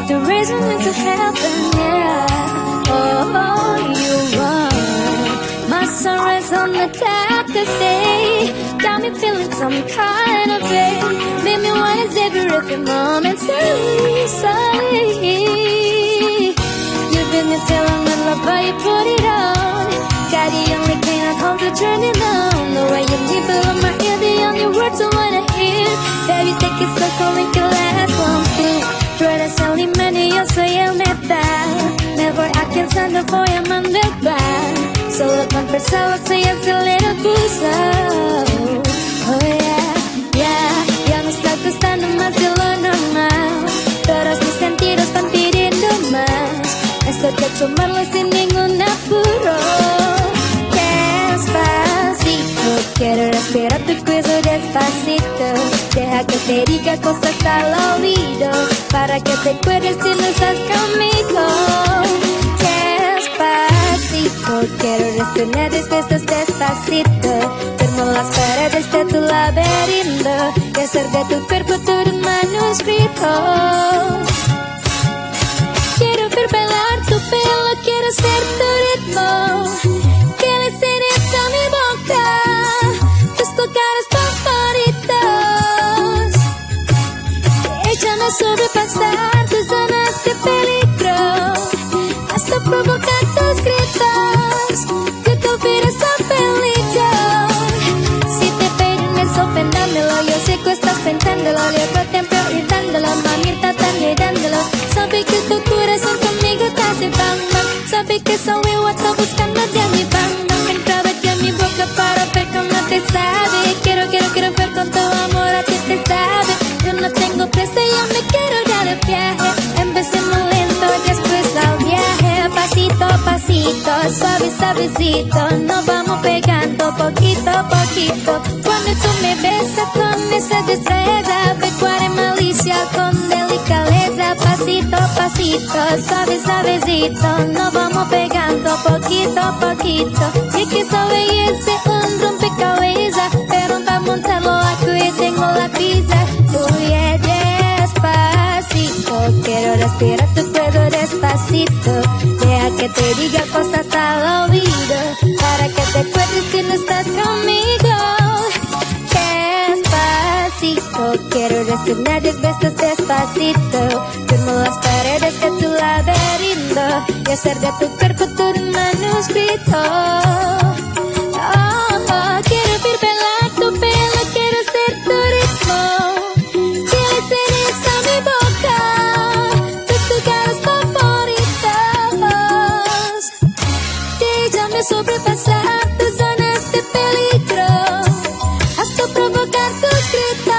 to raise me to heaven, yeah. Oh, you are my sunrise on the darkest day. Got me feeling some kind of way. Made me wanna savor every moment slowly. You've been there till I'm in love, but you put it on. Got the only thing at home to turn it on. The way you leave below my ear, the only words I wanna hear. Baby, take it slow, calling your last one through. Tú eres el imán y yo soy el metal. Never alcanzando voy a mandar. Solo con persona soy ese little booster. Oh yeah, yeah. Ya me está costando más de lo normal. Todos mis sentidos van pidiendo más. Esto hay que tomarlo sin ningún apuro. Despacito, quiero respirar tu cuello despacito. Deja que te diga cosas al oído, para que te acuerdes si no estás conmigo. Despacito, quiero respirar tus besos despacito. Firmo las paredes de tu laberinto y hacer de tu cuerpo todo un manuscrito. Quiero ver bailar tu pelo, quiero ser tu ritmo. Quieres ser esa mi boca, tus lugares favoritos. Échame a sobrepasar tus zonas de peligro, hasta provocar tus gritos, que tu vida es un peligro. Si te piden eso, pendándolo, yo sé que estás pensándolo. Llevo tiempo gritándolo, mamita también dándolo. Sabe que tu corazón conmigo te hace bang bang. Sabe que soy yo, estoy buscando de mi bang bang. Entra aquí en mi boca para ver cómo te sabe. Quiero ver con tu amor, a ti te sabe. Yo no tengo prisa, yo me quiero dar el viaje. Empecemos lento, después al viaje. Pasito a pasito, suave, suavecito. Nos vamos pegando poquito a poquito. Cuando tú me besas con esa destreza, pecuaria malicia con delicadeza. Pasito a pasito, suave, suavecito. Nos vamos pegando poquito a poquito. Y que esa belleza es un rompecabezas, pero para montarlo aquí tengo la pizza. Fluye despacito, quiero respirar tu cuello despacito. Deja que te diga cosas al oído, para que te acuerdes si no estás conmigo. Despacito, quiero respirar tus besos despacito. Firmo las paredes de tu laberinto y hacer de tu cuerpo todo un manuscrito. Quiero ver bailar tu pelo, quiero ser tu ritmo. Quieres ser esa mi boca, tus lugares favoritos. Déjame sobrepasar tus zonas de peligro, hasta provocar tus gritos.